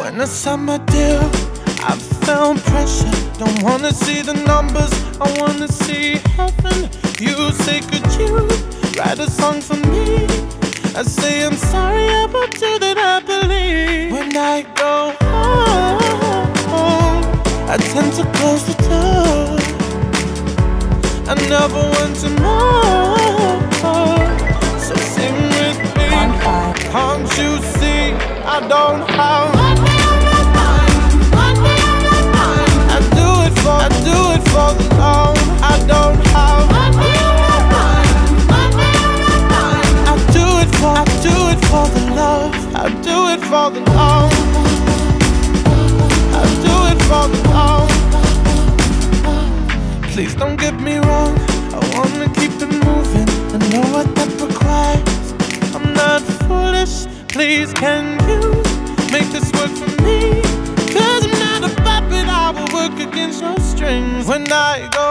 When I signed my deal, I felt pressure. Don't wanna see the numbers, I wanna see heaven. You say, could you write a song for me? I say, I'm sorry about you that I believe. When I go home, I tend to close the door. I never want to know. So sing with me. Can't you see I don't have one day on my mind, one day on my mind. I do it for the love. I don't have one day on my mind, one day on my mind. I do it for the love. I do it for the love. I do it for the love. Please don't get me wrong, I wanna keep it moving. I know what that requires. I'm not foolish, please can you make this work for me? Cause I'm not a puppet, I will work against your strings. When I go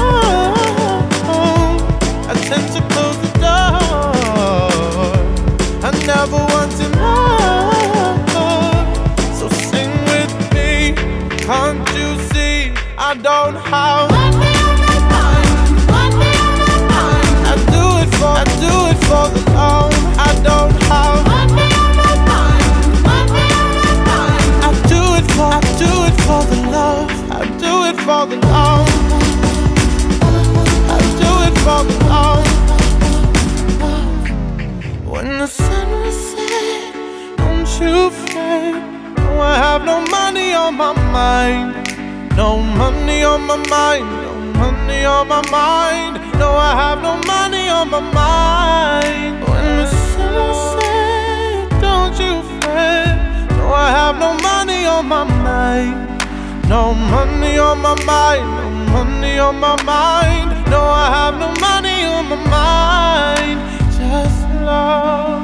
home, I tend to close the door. I never want to know. So sing with me, can't you see I don't have one day on my mind, one day on my mind. I do it for the love. I don't have one day on my mind, one day on my mind. I do it for the love. I do it for the love. I do it for the love. When the sun will set, don't you fret. No, I have no money on my mind. No money on my mind, no money on my mind. No, I have no money on my mind. When the sun set, don't you fret. No, I have no money on my mind. No money on my mind, no money on my mind. No, I have no money on my mind. Just love.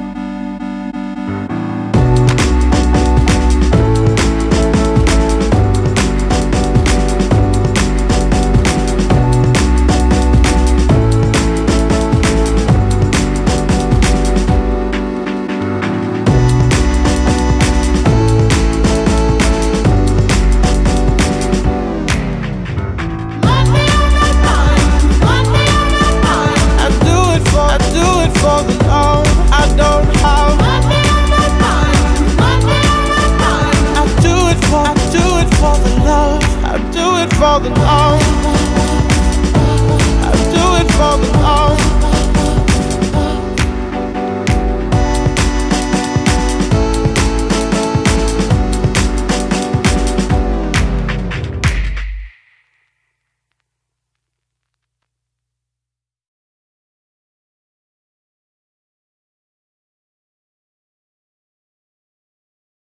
For the love, I don't have one day on my mind, one day on my mind. I do it for the love. I do it for the love. I do it for the love.